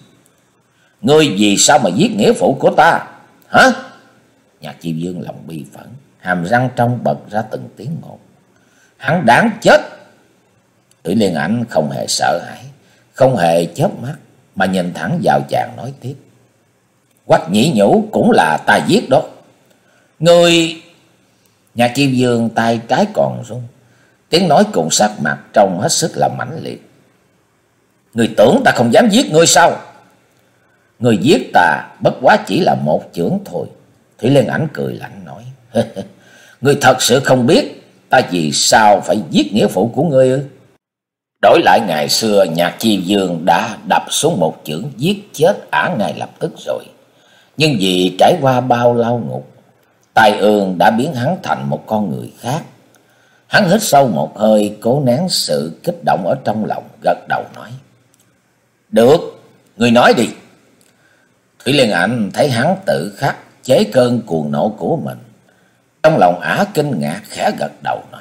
Ngươi vì sao mà giết nghĩa phụ của ta? Hả? Nhạc Chi Dương lòng bi phẫn, hàm răng trong bật ra từng tiếng một. Hắn đáng chết. Thủy Liên Ảnh không hề sợ hãi, không hề chớp mắt, mà nhìn thẳng vào chàng nói tiếp: Quách Nhĩ Nhũ cũng là ta giết đó. Ngươi... Nhạc Chi Dương tay trái còn run, tiếng nói cùng sắc mặt trông hết sức là mãnh liệt. Ngươi tưởng ta không dám giết ngươi sao? Ngươi giết ta bất quá chỉ là một chưởng thôi. Thủy Liên Ảnh cười lạnh nói: Ngươi thật sự không biết ta vì sao phải giết nghĩa phụ của ngươi ư? Đổi lại ngày xưa, Nhạc Chi Dương đã đập xuống một chưởng giết chết ả ngay lập tức rồi. Nhưng vì trải qua bao lao ngục, tai ương đã biến hắn thành một con người khác. Hắn hít sâu một hơi, cố nén sự kích động ở trong lòng, gật đầu nói: Được, ngươi nói đi. Thủy Liên Ảnh thấy hắn tự khắc chế cơn cuồng nộ của mình, trong lòng ả kinh ngạc, khẽ gật đầu nói: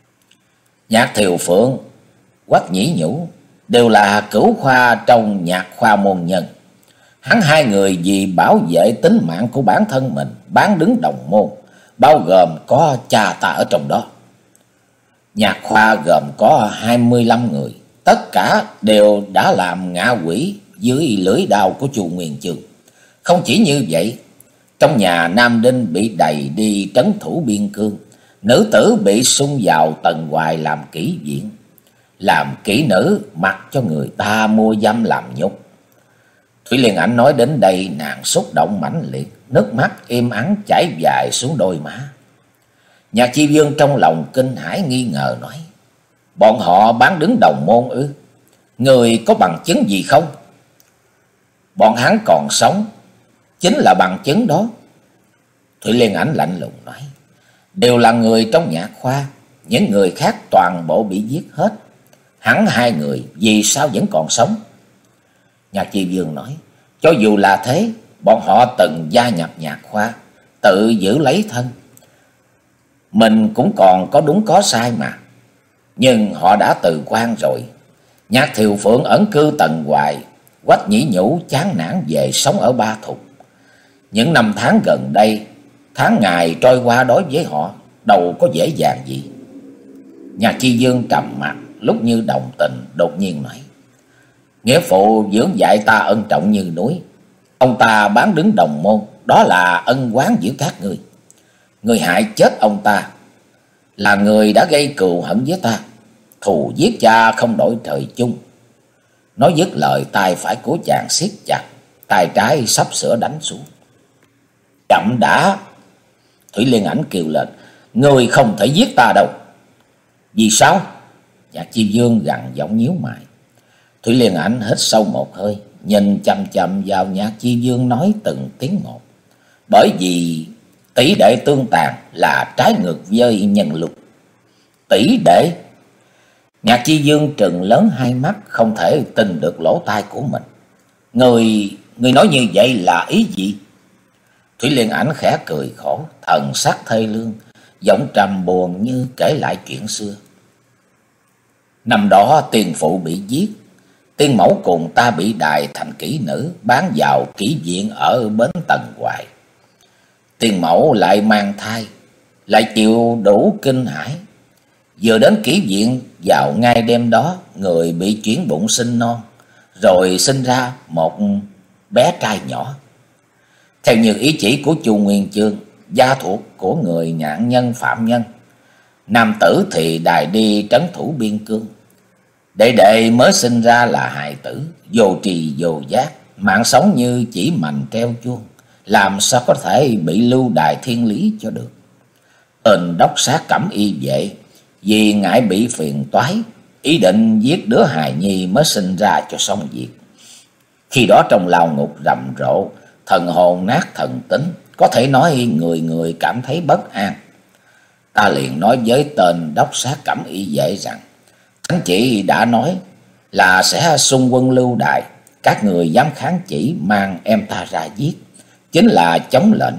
Nhạc Thiều Phượng, Quách Nhĩ Nhũ đều là cửu khoa trong Nhạc khoa môn nhân. Hắn hai người vì bảo vệ tính mạng của bản thân mình bán đứng đồng môn, bao gồm có cha ta ở trong đó. Nhạc khoa gồm có hai mươi lăm người, tất cả đều đã làm ngạ quỷ dưới lưỡi đao của Chu Nguyên Chương. Không chỉ như vậy, trong nhà Nam Đinh bị đày đi trấn thủ biên cương, nữ tử bị xung vào tầng hoài làm kỹ viện, làm kỹ nữ mặc cho người ta mua dâm làm nhục. Thủy Liên Ảnh nói đến đây, nàng xúc động mãnh liệt, nước mắt im ắng chảy dài xuống đôi má. Nhạc Chi Dương trong lòng kinh hãi nghi ngờ nói: Bọn họ bán đứng đồng môn ư? Người có bằng chứng gì không? Bọn hắn còn sống chính là bằng chứng đó. Thủy Liên Ảnh lạnh lùng nói: Đều là người trong Nhạc khoa, những người khác toàn bộ bị giết hết. Hắn hai người vì sao vẫn còn sống? Nhạc Chi Dương nói: Cho dù là thế, bọn họ từng gia nhập Nhạc khoa, tự giữ lấy thân. Mình cũng còn có đúng có sai mà. Nhưng họ đã từ quan rồi. Nhạc Thiều Phượng ẩn cư tầng hoài, Quách Nhĩ Nhũ chán nản về sống ở Ba Thục. Những năm tháng gần đây, tháng ngày trôi qua đối với họ đâu có dễ dàng gì. Nhạc Chi Dương trầm mặt, lúc như đồng tình, đột nhiên nói: Nghĩa phụ dưỡng dạy ta ân trọng như núi. Ông ta bán đứng đồng môn, đó là ân oán giữa các ngươi. Người hại chết ông ta là người đã gây cừu hận với ta. Thù giết cha không đổi trời chung. Nói dứt lời, tay phải của chàng siết chặt, tay trái sắp sửa đánh xuống. Chậm đã. Thủy Liên Ảnh kêu lên. Ngươi không thể giết ta đâu. Vì sao? Nhạc Chi Dương gằn giọng nhíu mày. Thủy Liên Ảnh hít sâu một hơi, nhìn chằm chằm vào Nhạc Chi Dương nói từng tiếng một. Bởi vì tỷ đệ tương tàn là trái ngược với nhân luật. Tỷ đệ? Nhạc Chi Dương trừng lớn hai mắt, không thể tin được lỗ tai của mình. Người, người nói như vậy là ý gì? Thủy Liên Ảnh khẽ cười khổ, thần sắc thê lương, giọng trầm buồn như kể lại chuyện xưa. Năm đó tiên phụ bị giết, tiên mẫu cùng ta bị đày thành kỹ nữ, bán vào kỹ viện ở Bến Tần Hoài. Tiên mẫu lại mang thai, lại chịu đủ kinh hãi. Vừa đến kỹ viện, vào ngay đêm đó, người bị chuyển bụng sinh non, rồi sinh ra một bé trai nhỏ. Theo như ý chỉ của Chu Nguyên Chương, gia thuộc của người nạn nhân phạm nhân, nam tử thì đài đi trấn thủ biên cương. Đệ đệ mới sinh ra là hài tử, vô trì vô giác, mạng sống như chỉ mành treo chuông, làm sao có thể bị lưu đày thiên lý cho được. Tên đốc sát Cẩm Y vệ vì ngại bị phiền toái, ý định giết đứa hài nhi mới sinh ra cho xong việc. Khi đó trong lao ngục rầm rộ, thần hồn nát thần tính, có thể nói người người cảm thấy bất an. Ta liền nói với tên đốc sát Cẩm Y vệ rằng, thánh chỉ đã nói là sẽ xung quân lưu đày, các người dám kháng chỉ mang em ta ra giết, chính là chống lệnh.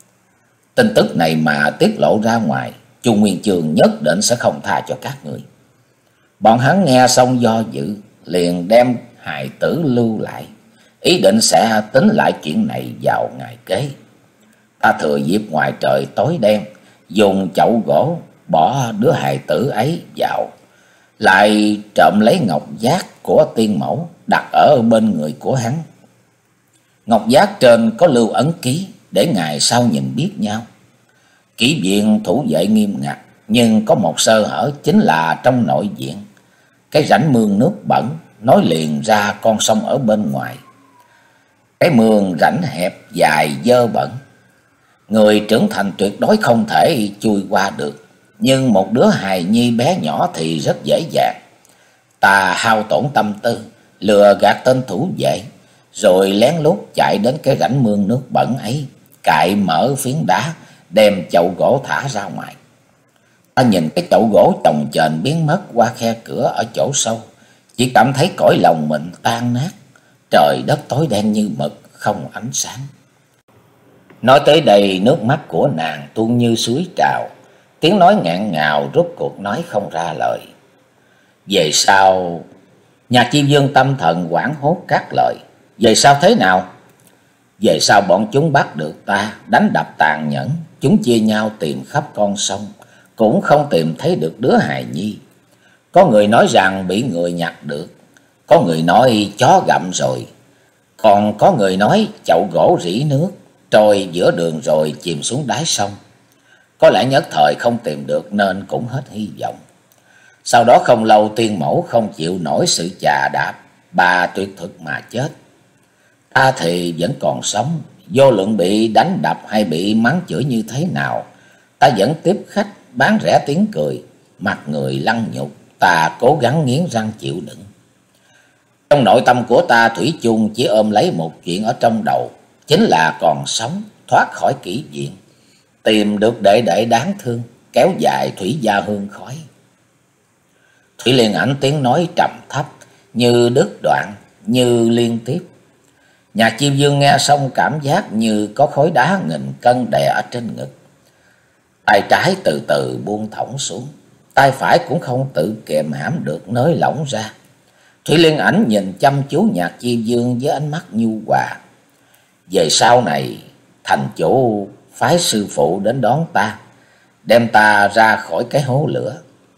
Tin tức này mà tiết lộ ra ngoài, Chu Nguyên Chương nhất định sẽ không tha cho các người. Bọn hắn nghe xong do dự, liền đem hài tử lưu lại, ý định sẽ tính lại chuyện này vào ngày kế. Ta thừa dịp ngoài trời tối đen, dùng chậu gỗ bỏ đứa hài tử ấy vào, lại trộm lấy ngọc giác của tiên mẫu đặt ở bên người của hắn. Ngọc giác trên có lưu ấn ký để ngày sau nhìn biết nhau. Kỹ viện thủ vệ nghiêm ngặt, nhưng có một sơ hở, chính là trong nội viện. Cái rãnh mương nước bẩn nối liền ra con sông ở bên ngoài. Cái mương rãnh hẹp dài dơ bẩn, người trưởng thành tuyệt đối không thể chui qua được, nhưng một đứa hài nhi bé nhỏ thì rất dễ dàng. Ta hao tổn tâm tư, lừa gạt tên thủ vệ, rồi lén lút chạy đến cái rãnh mương nước bẩn ấy, cạy mở phiến đá, đem chậu gỗ thả ra ngoài. Ta nhìn cái chậu gỗ chồng chềnh biến mất qua khe cửa ở chỗ sâu, chỉ cảm thấy cõi lòng mình tan nát, trời đất tối đen như mực, không ánh sáng. Nói tới đây, nước mắt của nàng tuôn như suối trào, tiếng nói nghẹn ngào rốt cuộc nói không ra lời. Về sau, Nhạc Chi Dương tâm thần hoảng hốt cắt lời. Về sau thế nào? Về sau bọn chúng bắt được ta, đánh đập tàn nhẫn, chúng chia nhau tìm khắp con sông, cũng không tìm thấy được đứa hài nhi. Có người nói rằng bị người nhặt được, có người nói chó gặm rồi, còn có người nói chậu gỗ rỉ nước, trôi giữa đường rồi chìm xuống đáy sông. Có lẽ nhất thời không tìm được nên cũng hết hy vọng. Sau đó không lâu, tiên mẫu không chịu nổi sự chà đạp, bà tuyệt thực mà chết. Ta thì vẫn còn sống, vô luận bị đánh đập hay bị mắng chửi như thế nào, ta vẫn tiếp khách bán rẻ tiếng cười, mặt người lăng nhục. Ta cố gắng nghiến răng chịu đựng. Trong nội tâm của ta thủy chung chỉ ôm lấy một chuyện ở trong đầu, chính là còn sống, thoát khỏi kỹ viện, tìm được đệ đệ đáng thương, kéo dài thủy gia hương khói. Thủy Liên Ảnh tiếng nói trầm thấp, như đứt đoạn, như liên tiếp. Nhạc Chi Dương nghe xong cảm giác như có khối đá nghìn cân đè ở trên ngực. Tay trái từ từ buông thõng xuống, tay phải cũng không tự kiềm hãm được nới lỏng ra. Thủy Liên Ảnh nhìn chăm chú Nhạc Chi Dương với ánh mắt nhu hòa. Về sau này, thành chủ phái sư phụ đến đón ta, đem ta ra khỏi cái hố lửa.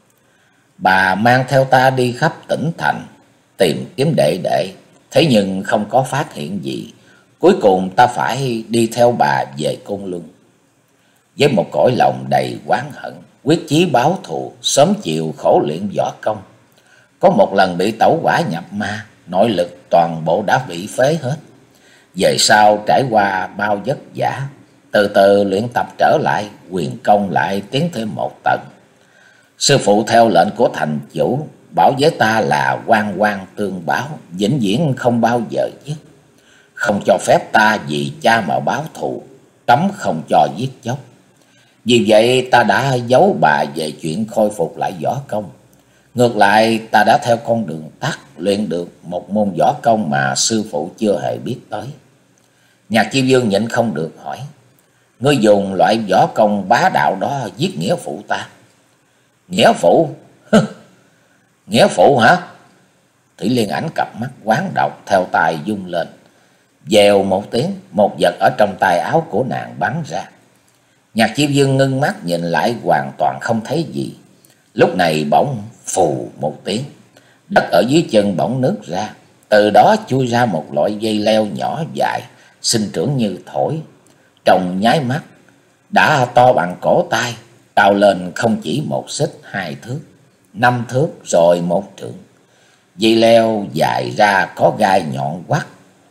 Bà mang theo ta đi khắp tỉnh thành, tìm kiếm đệ đệ, thế nhưng không có phát hiện gì. Cuối cùng ta phải đi theo bà về Côn Luân. Với một cõi lòng đầy oán hận, quyết chí báo thù, sớm chiều khổ luyện võ công. Có một lần bị tẩu hỏa nhập ma, nội lực toàn bộ đã bị phế hết. Về sau trải qua bao vất vả, từ từ luyện tập trở lại, quyền công lại tiến thêm một tầng. Sư phụ theo lệnh của thành chủ bảo với ta là oan oan tương báo, vĩnh viễn không bao giờ giết, không cho phép ta vì cha mà báo thù, cấm không cho giết chóc. Vì vậy ta đã giấu bà về chuyện khôi phục lại võ công. Ngược lại ta đã theo con đường tắt luyện được một môn võ công mà sư phụ chưa hề biết tới. Nhạc Chi Vương nhịn không được hỏi: ngươi dùng loại võ công bá đạo đó giết nghĩa phụ ta? Nghĩa phụ? Nghĩa phụ hả? Thủy Liên Ảnh cặp mắt quán độc, theo tay vung lên. Vèo một tiếng, một vật ở trong tay áo của nàng bắn ra. Nhạc Chi Vương ngưng mắt nhìn lại, hoàn toàn không thấy gì. Lúc này bỗng phù một tiếng, đất ở dưới chân bỗng nứt ra, từ đó chui ra một loại dây leo nhỏ dài, sinh trưởng như thổi. Trong nháy mắt đã to bằng cổ tay, cao lên không chỉ một xích, hai thước, năm thước, rồi một trượng. Dây leo dài ra có gai nhọn quắt,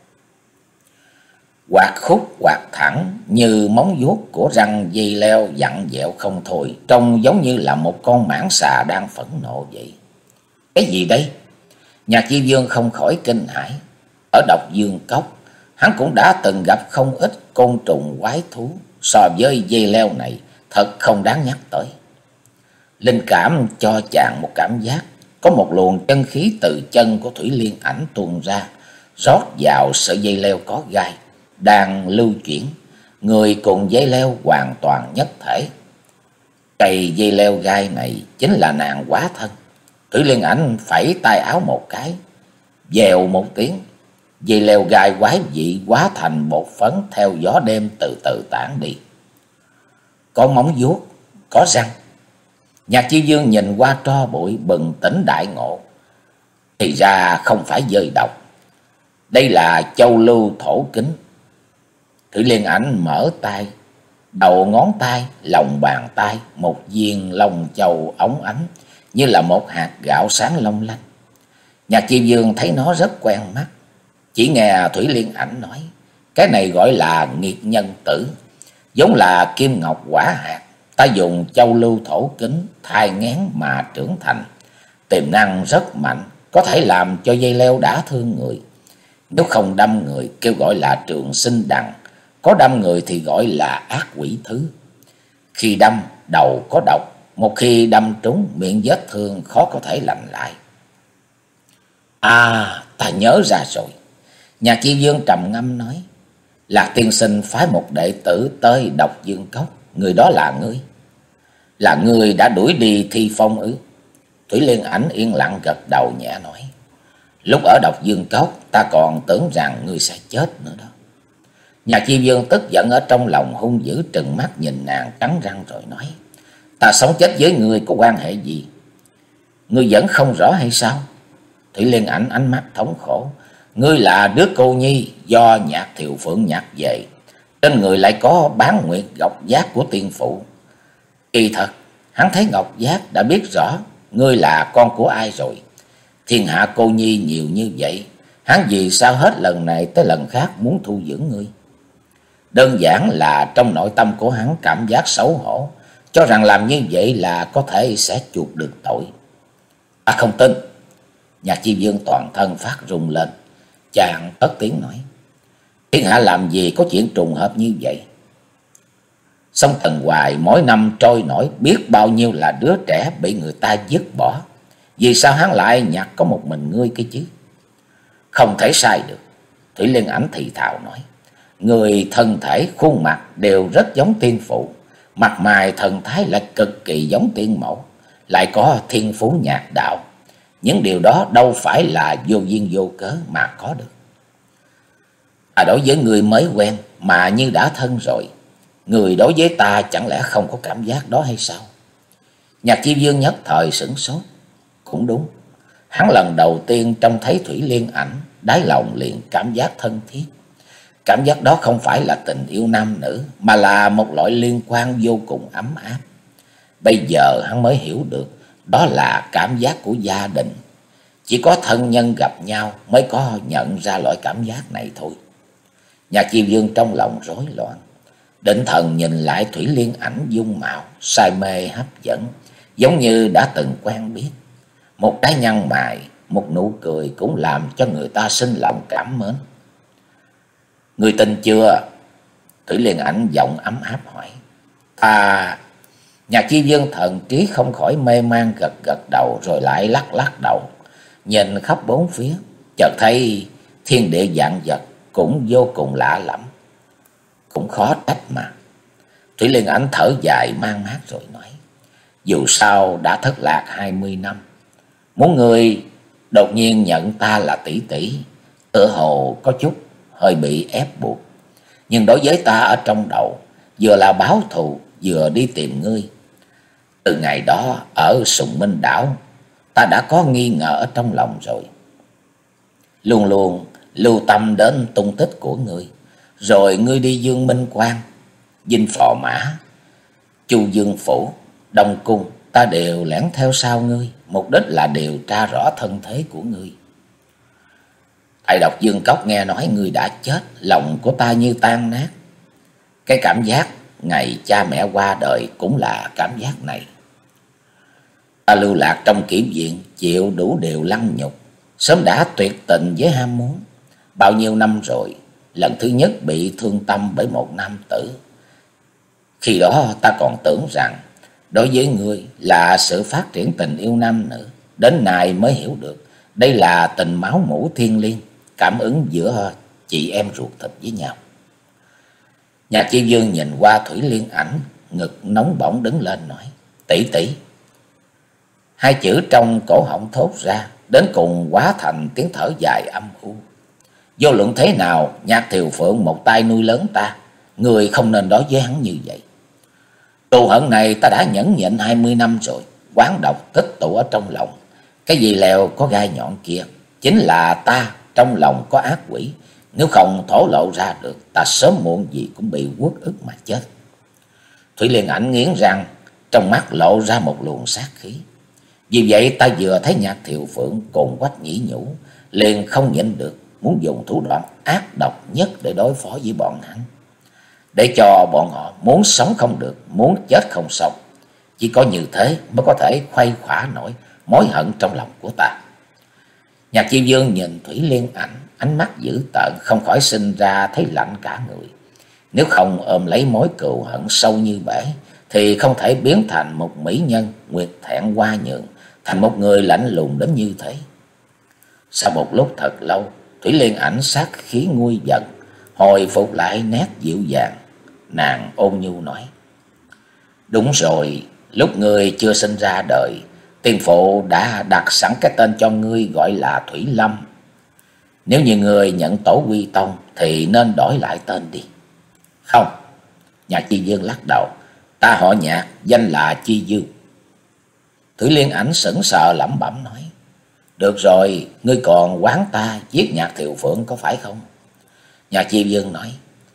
quạt khúc quạt thẳng như móng vuốt của răng dây leo vặn vẹo không thôi, trông giống như là một con mãng xà đang phẫn nộ vậy. Cái gì đây? Nhạc Chi Vương không khỏi kinh hãi. Ở Độc Dương Cốc, hắn cũng đã từng gặp không ít côn trùng quái thú, so với dây leo này thật không đáng nhắc tới. Linh cảm cho chàng một cảm giác, có một luồng chân khí từ chân của Thủy Liên Ảnh tuôn ra, rót vào sợi dây leo có gai, đang lưu chuyển, người cùng dây leo hoàn toàn nhất thể. Cây dây leo gai này chính là nàng hóa thân. Thủy Liên Ảnh phẩy tay áo một cái, vèo một tiếng, dây leo gai quái dị hóa thành bột phấn theo gió đêm từ từ tản đi. Có móng vuốt, có răng. Nhạc Chi Vương nhìn qua tro bụi bừng tỉnh đại ngộ. Thì ra không phải dơi độc, đây là châu lưu thổ kính. Thủy Liên Ảnh mở tay, đầu ngón tay, lòng bàn tay, một viên long châu óng ánh như là một hạt gạo sáng long lanh. Nhạc Chi Vương thấy nó rất quen mắt. Chỉ nghe Thủy Liên Ảnh nói: cái này gọi là nghiệt nhân tử, giống là kim ngọc quả hạt. Ta dùng châu lưu thổ kính thai nghén mà trưởng thành, tiềm năng rất mạnh, có thể làm cho dây leo đả thương người. Nếu không đâm người kêu gọi là trường sinh đằng, có đâm người thì gọi là ác quỷ thứ. Khi đâm đầu có độc, một khi đâm trúng miệng vết thương khó có thể lành lại. À, ta nhớ ra rồi. Nhạc Chi Vương trầm ngâm nói: Lạc tiên sinh phái một đệ tử tới Độc Dương Cốc, người đó là ngươi? Là ngươi đã đuổi đi Thi Phong ư? Thủy Liên Ảnh yên lặng gật đầu nhẹ nói: lúc ở Độc Dương Cốc ta còn tưởng rằng ngươi sẽ chết nữa đó. Nhạc Chi Vương tức giận ở trong lòng, hung dữ trừng mắt nhìn nàng, cắn răng rồi nói: ta sống chết với ngươi có quan hệ gì? Ngươi vẫn không rõ hay sao? Thủy Liên Ảnh ánh mắt thống khổ: ngươi là đứa cô nhi do Nhạc Thiều Phượng nhặt về, trên người lại có bán nguyệt ngọc giác của tiên phụ. Kỳ thật hắn thấy ngọc giác đã biết rõ ngươi là con của ai rồi. Thiên hạ cô nhi nhiều như vậy, hắn vì sao hết lần này tới lần khác muốn thu dưỡng ngươi? Đơn giản là trong nội tâm của hắn cảm giác xấu hổ, cho rằng làm như vậy là có thể sẽ chuộc được tội. Ta không tin. Nhạc Chi Vương toàn thân phát rung lên, chàng cất tiếng nói: thiên hạ làm gì có chuyện trùng hợp như vậy? Sông Thần Hoài mỗi năm trôi nổi biết bao nhiêu là đứa trẻ bị người ta dứt bỏ, vì sao hắn lại nhặt có một mình ngươi cái chứ? Không thể sai được. Thủy Liên Ảnh thì thào nói: người thân thể khuôn mặt đều rất giống tiên phụ, mặt mày thần thái lại cực kỳ giống tiên mẫu, lại có thiên phú nhạc đạo. Những điều đó đâu phải là vô duyên vô cớ mà có được. À, đối với người mới quen mà như đã thân rồi, người đối với ta chẳng lẽ không có cảm giác đó hay sao? Nhạc Chi Vương nhất thời sửng sốt. Cũng đúng, hắn lần đầu tiên trông thấy Thủy Liên Ảnh, đáy lòng liền cảm giác thân thiết. Cảm giác đó không phải là tình yêu nam nữ, mà là một loại liên quan vô cùng ấm áp. Bây giờ hắn mới hiểu được, đó là cảm giác của gia đình. Chỉ có thân nhân gặp nhau mới có nhận ra loại cảm giác này thôi. Nhạc Chi Vương trong lòng rối loạn. Định Thần nhìn lại Thủy Liên Ảnh dung mạo say mê hấp dẫn, giống như đã từng quen biết. Một cái nhăn mày, một nụ cười cũng làm cho người ta sinh lòng cảm mến. Người tin chưa? Thủy Liên Ảnh giọng ấm áp hỏi. À, Nhạc Chi Dương thần trí không khỏi mê man, gật gật đầu rồi lại lắc lắc đầu, nhìn khắp bốn phía, chợt thấy thiên địa vạn vật cũng vô cùng lạ lẫm, cũng khó trách mà. Thủy Liên Ảnh thở dài man mác rồi nói. Dù sao đã thất lạc hai mươi năm, muốn người đột nhiên nhận ta là tỷ tỷ, tựa hồ có chút hơi bị ép buộc. Nhưng đối với ta ở trong đầu, vừa là báo thù, vừa đi tìm ngươi. Từ ngày đó ở Sùng Minh Đảo, ta đã có nghi ngờ ở trong lòng rồi. Luôn luôn lưu tâm đến tung tích của ngươi. Rồi ngươi đi Dương Minh Quan, Dinh Phò Mã, Chu Dương Phủ, Đông Cung, ta đều lẻn theo sau ngươi, mục đích là điều tra rõ thân thế của ngươi. Tại Độc Dương Cốc nghe nói ngươi đã chết, lòng của ta như tan nát. Cái cảm giác ngày cha mẹ qua đời cũng là cảm giác này. Ta lưu lạc trong kiểm viện, chịu đủ điều lăng nhục, sớm đã tuyệt tình với ham muốn. Bao nhiêu năm rồi, lần thứ nhất bị thương tâm bởi một nam tử. Khi đó ta còn tưởng rằng đối với ngươi là sự phát triển tình yêu nam nữ, đến nay mới hiểu được đây là tình máu mủ thiêng liêng, cảm ứng giữa chị em ruột thịt với nhau. Nhạc Chi Dương nhìn qua Thủy Liên Ảnh, ngực nóng bỏng đứng lên nói. Tỷ tỷ. Hai chữ trong cổ họng thốt ra, đến cùng hóa thành tiếng thở dài âm u. Vô luận thế nào, Nhạc Thiều Phượng một tay nuôi lớn ta, người không nên đối với hắn như vậy. Thù hận này ta đã nhẫn nhịn hai mươi năm rồi, oán độc tích tụ ở trong lòng. Cái gì lèo có gai nhọn kia, chính là ta trong lòng có ác quỷ. Nếu không thổ lộ ra được, ta sớm muộn gì cũng bị uất ức mà chết. Thủy Liên Ảnh nghiến răng, trong mắt lộ ra một luồng sát khí. Vì vậy ta vừa thấy Nhạc Thiều Phượng cùng Quách Nhĩ Nhũ, liền không nhịn được, muốn dùng thủ đoạn ác độc nhất để đối phó với bọn hắn, để cho bọn họ muốn sống không được, muốn chết không xong. Chỉ có như thế mới có thể khuây khỏa nổi mối hận trong lòng của ta. Nhạc Chi Dương nhìn Thủy Liên Ảnh, ánh mắt dữ tợn, không khỏi sinh ra thấy lạnh cả người. Nếu không ôm lấy mối cừu hận sâu như bể, thì không thể biến thành một mỹ nhân nguyệt thẹn hoa nhường, thành một người lạnh lùng đến như thế. Sau một lúc thật lâu, Thủy Liên Ảnh sát khí nguôi dần, hồi phục lại nét dịu dàng. Nàng ôn nhu nói. Đúng rồi, lúc ngươi chưa sinh ra đời, tiên phụ đã đặt sẵn cái tên cho ngươi gọi là Thủy Lâm. Nếu như ngươi nhận tổ quy tông thì nên đổi lại tên đi. Không. Nhạc Chi Dương lắc đầu. Ta họ Nhạc, danh là Chi Dương. Thủy Liên Ảnh sững sờ lẩm bẩm nói. Được rồi, ngươi còn oán ta giết Nhạc Thiều Phượng có phải không? Nhạc Chi Dương nói.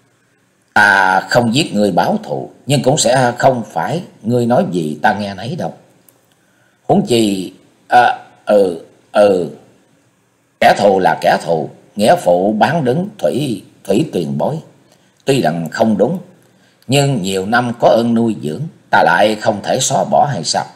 Ta không giết ngươi báo thù, nhưng cũng sẽ không phải ngươi nói gì ta nghe nấy đâu. Huống chi, à, ừ, ừ, kẻ thù là kẻ thù, nghĩa phụ bán đứng thủy thủy tuyền bối. Tuy rằng không đúng, nhưng nhiều năm có ơn nuôi dưỡng, ta lại không thể xóa bỏ hay sao?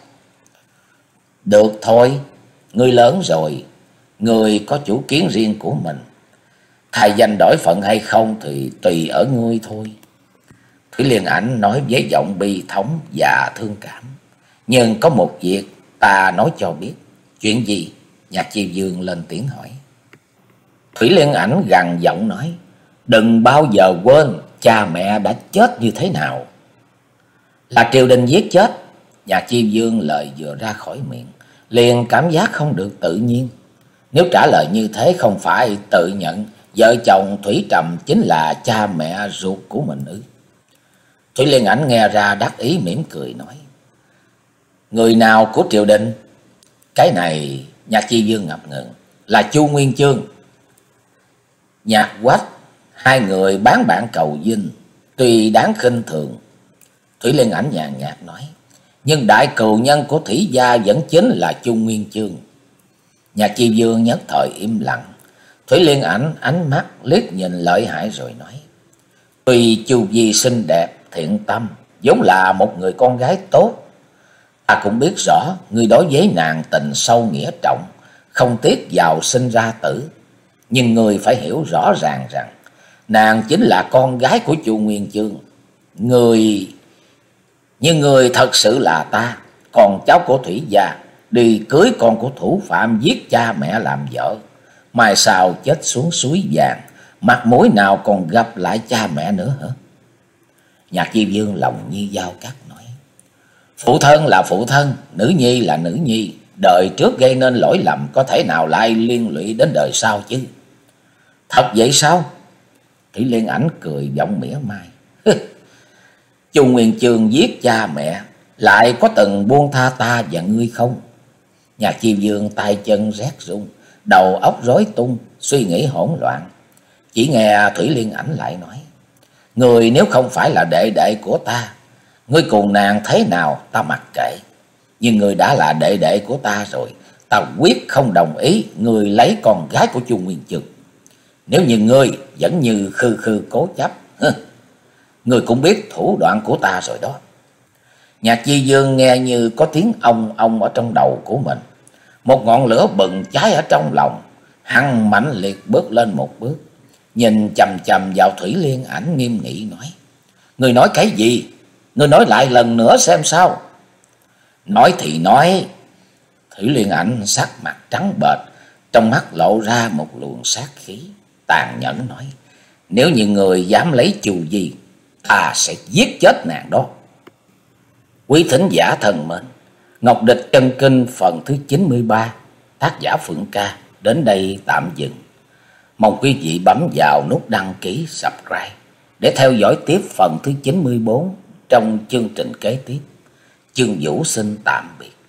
Được thôi, ngươi lớn rồi, ngươi có chủ kiến riêng của mình. Thay danh đổi phận hay không thì tùy ở ngươi thôi. Thủy Liên Ảnh nói với giọng bi thống và thương cảm. Nhưng có một việc ta nói cho biết. Chuyện gì? Nhạc Chi Dương lên tiếng hỏi. Thủy Liên Ảnh gằn giọng nói. Đừng bao giờ quên cha mẹ đã chết như thế nào. Là triều đình giết chết. Nhạc Chi Dương lời vừa ra khỏi miệng, liền cảm giác không được tự nhiên. Nếu trả lời như thế không phải tự nhận vợ chồng Thủy Trầm chính là cha mẹ ruột của mình ư? Thủy Liên Ảnh nghe ra đắc ý mỉm cười nói. Người nào của triều đình? Cái này Nhạc Chi Dương ngập ngừng. Là Chu Nguyên Chương, Nhạc Quách, hai người bán bạn cầu vinh, tuy đáng khinh thường. Thủy Liên Ảnh nhàn nhạt nói. Nhưng đại cừu nhân của Thủy gia vẫn chính là Chu Nguyên Chương. Nhạc Chi Dương nhất thời im lặng. Thủy Liên Ảnh ánh mắt liếc nhìn lợi hại rồi nói. Tuy Chu Vi xinh đẹp, thiện tâm, vốn là một người con gái tốt. Ta cũng biết rõ ngươi đối với nàng tình sâu nghĩa trọng, không tiếc giàu sinh ra tử. Nhưng ngươi phải hiểu rõ ràng rằng nàng chính là con gái của Chu Nguyên Chương. Người Nhưng người thật sự là ta, con cháu của Thủy gia, đi cưới con của thủ phạm giết cha mẹ làm vợ. Mai sau chết xuống suối vàng, mặt mũi nào còn gặp lại cha mẹ nữa hả? Nhạc Chi Vương lòng như dao cắt nói: phụ thân là phụ thân, nữ nhi là nữ nhi. Đời trước gây nên lỗi lầm, có thể nào lại liên lụy đến đời sau chứ? Thật vậy sao? Thủy Liên Ảnh cười giọng mỉa mai: Chu Nguyên Chương giết cha mẹ, lại có từng buông tha ta và ngươi không? Nhạc Chi Vương tay chân rét run, đầu óc rối tung, suy nghĩ hỗn loạn. Chỉ nghe Thủy Liên Ảnh lại nói: người nếu không phải là đệ đệ của ta, ngươi cùng nàng thế nào ta mặc kệ. Nhưng người đã là đệ đệ của ta rồi, ta quyết không đồng ý người lấy con gái của Chu Nguyên Chương. Nếu như ngươi vẫn như khư khư cố chấp, ngươi cũng biết thủ đoạn của ta rồi đó. Nhạc Chi Vương nghe như có tiếng ong ong ở trong đầu của mình. Một ngọn lửa bừng cháy ở trong lòng, hắn mãnh liệt bước lên một bước, nhìn chằm chằm vào Thủy Liên Ảnh nghiêm nghị nói: người nói cái gì? Ngươi nói lại lần nữa xem sao. Nói thì nói. Thủy Liên Ảnh sắc mặt trắng bệch, trong mắt lộ ra một luồng sát khí, tàn nhẫn nói: nếu như người dám lấy Chu Di, ta sẽ giết chết nàng đó. Quý thính giả thân mến, Ngọc Địch Chân Kinh phần thứ chín mươi ba, tác giả Phượng Ca đến đây tạm dừng. Mong quý vị bấm vào nút đăng ký subscribe để theo dõi tiếp phần thứ chín mươi bốn trong chương trình kế tiếp. Chương Vũ xin tạm biệt.